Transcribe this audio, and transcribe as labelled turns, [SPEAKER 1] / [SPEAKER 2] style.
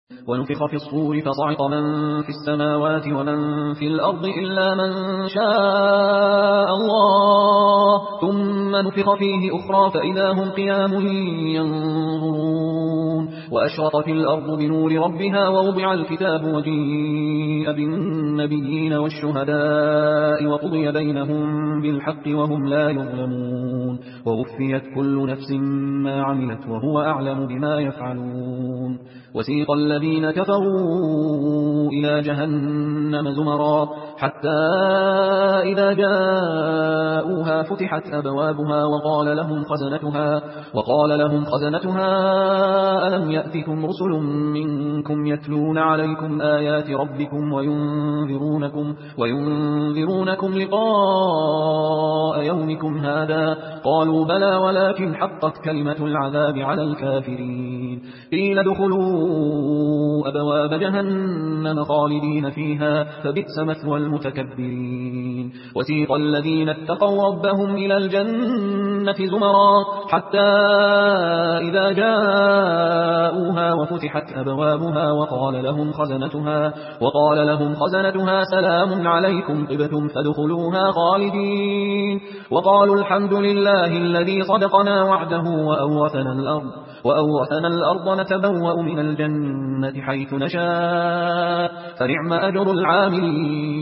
[SPEAKER 1] ونفخ في الصور فصعق من في السماوات ومن في الأرض إلا من شاء الله ثم نفخ فيه أخرى فإذا هم قيام ينظرون وأشرقت الأرض بنور ربها ووضع الكتاب وجيء بالنبيين والشهداء وقضي بينهم بالحق وهم لا يظلمون ووفيت كل نفس ما عملت وهو أعلم بما يفعلون وسيق الذين كفروا إلى جهنم زمرا حتى إذا جاءوها فتحت أبوابها وقال لهم خزنتها ألم يأتكم رسل منكم يتلون عليكم آيات ربكم وينذرونكم لقاء يومكم هذا قالوا بلى ولكن حقت كلمة العذاب على الكافرين قيل ادخلوا أبواب جهنم خالدين فيها فبئس مثوى المتكبرين وسيق الذين اتقوا ربهم إلى الجنة زمرا حتى إذا جاءوها وفتحت أبوابها وقال لهم خزنتها سلام عليكم طبتم فادخلوها خالدين وقالوا الحمد لله الذي صدقنا وعده وأورثنا الأرض نتبوأ من الجنة حيث نشاء فنعم أجر العاملين